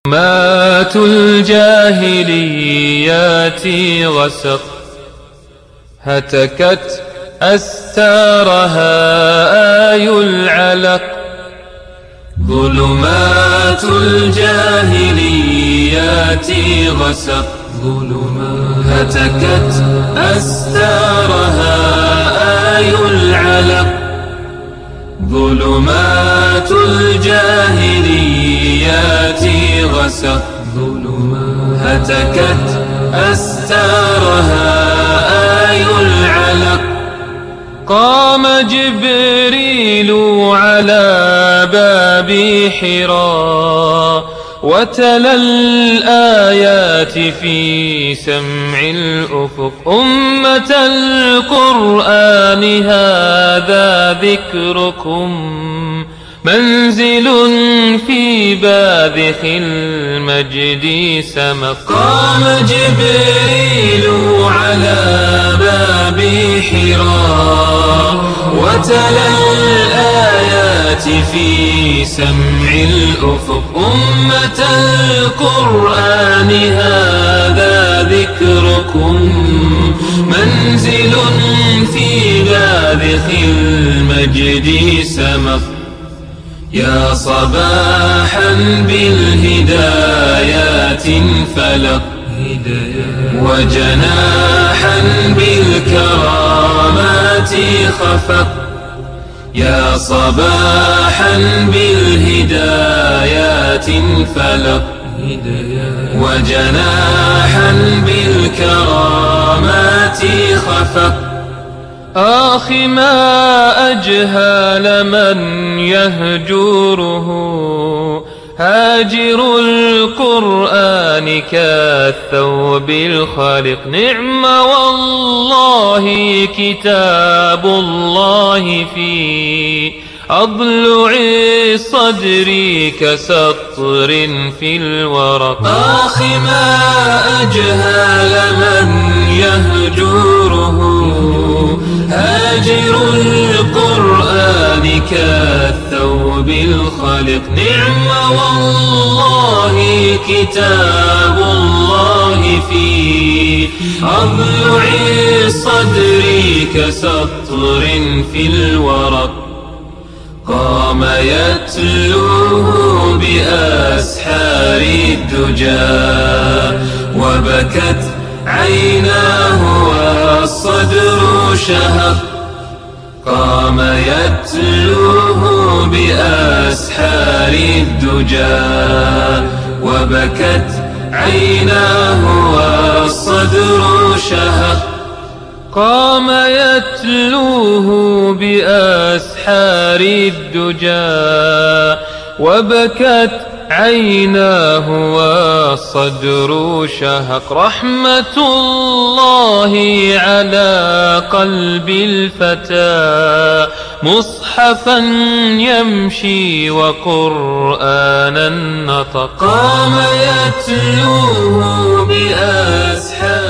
مات الجاهليات غسق هتكت أستارها آي العلق. ظلمات الجاهليات غسق هتكت أستارها آي العلق. ظلمات الجاهليات غسق هتكت أستارها آي العلق. قام جبريل على باب حراء وتلا الآيات في سمع الأفق. أمة القرآن هذا ذكركم منزل في باذخ المجد سمق. قام جبريل على باب حراء وتلا الآيات في سمع الأفق. أمة القرآن هذا ذكركم منزل في باذخ المجد سمق. يا صباحا بالهدايات انفلق وجناحا بالكرامات خفق. يا صباحا بالهدايات انفلق وجناحا بالكرامات خفق. آخ ما أجهل من يهجوره هاجر القرآن كالثوب الخالق. نعم والله كتاب الله في أضلع الصدر كسطر في الورق. آخ ما أجهل من يهجوره هاجر القرآن كالثوب الخالق. نعم والله كتاب الله في أضلع الصدر كسطر في الورق. قام يتلوه بأسحار الدجى وبكت عيناه والصدر شهق. قام يتلوه بأسحار الدجى وبكت عيناه والصدر شهق. قام يتلوه بأسحار الدجى وبكت عيناه والصدر شهق. رحمة الله على قلب الفتى مصحفا يمشي وقرآنا نطق. قام يتلوه بأسحار